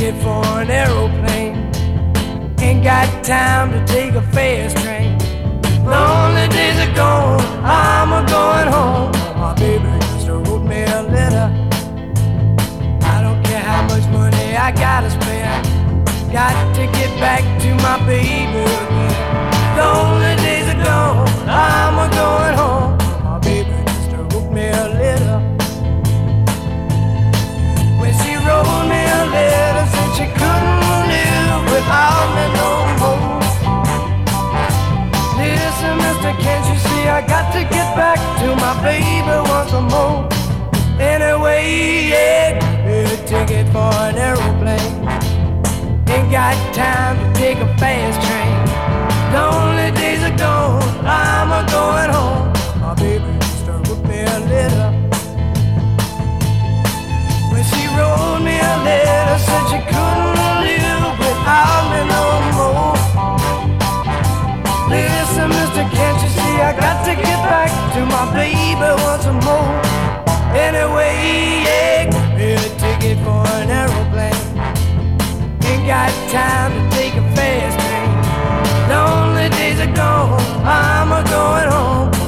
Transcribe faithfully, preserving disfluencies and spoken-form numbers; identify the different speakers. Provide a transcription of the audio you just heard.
Speaker 1: ticket for an aeroplane. Ain't got time to take a fast train. Lonely days are gone, I'm a going home. My baby just wrote me a letter. I don't care how much money I gotta spend. Got to get back to my baby again. Lonely days are gone, I'm a going home. My baby just wrote me a letter. When she wrote me a letter, said she couldn't live without me no more. Listen, mister, can't you see I got to get back to my baby once more. Anyway, yeah, get a ticket for an aeroplane. Ain't got time to take a fast train. Lonely days are gone, I'm a going home. My baby just wrote me a letter. When she wrote me a letter, said she couldn't live without me no more. Listen, mister, can't you see I got to get back to my baby once more. Anyway, yeah, get a ticket for an aeroplane. Ain't got time to take a fast train. Lonely days are gone, I'm a going home.